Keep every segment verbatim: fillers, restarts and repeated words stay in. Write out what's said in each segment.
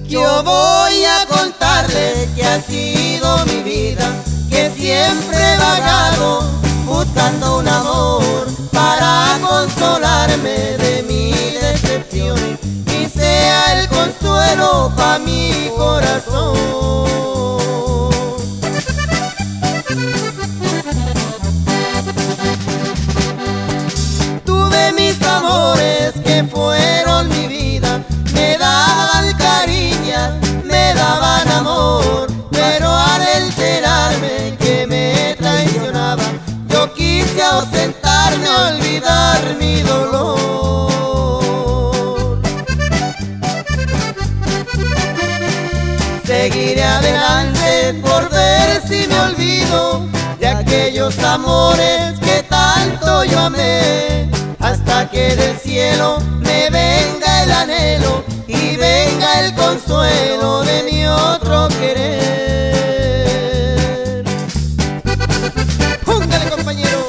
Yo voy a contarle que ha sido mi vida, que siempre he vagado buscando un amor para consolarme de mis decepciones y sea el consuelo pa' mi corazón. Tuve mis amores que fueron mi vida, me daban caricias, me daban amor, pero al enterarme que me traicionaban, yo quise ausentarme, olvidar mi dolor. Seguiré adelante por ver si me olvido de aquellos amores que tanto yo amé, hasta que del cielo me venga el anhelo y venga el consuelo de mi otro querer. ¡Póngale, compañero!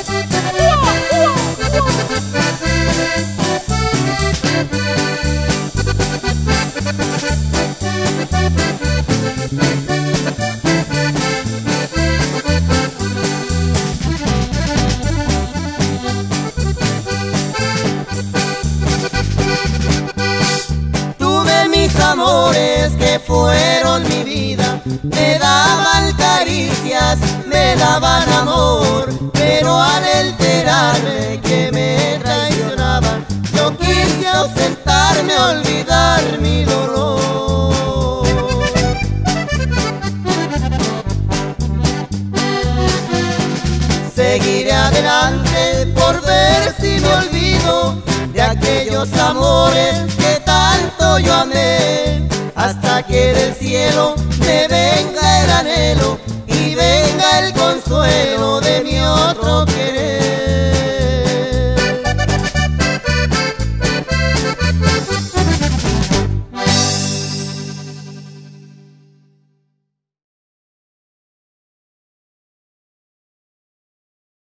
Amores que fueron mi vida, me daban caricias, me daban amor, pero al enterarme que me traicionaban, yo quise ausentarme, olvidar mi dolor. Seguiré adelante por ver si me olvido de aquellos amores que tanto yo amé, hasta que del cielo me venga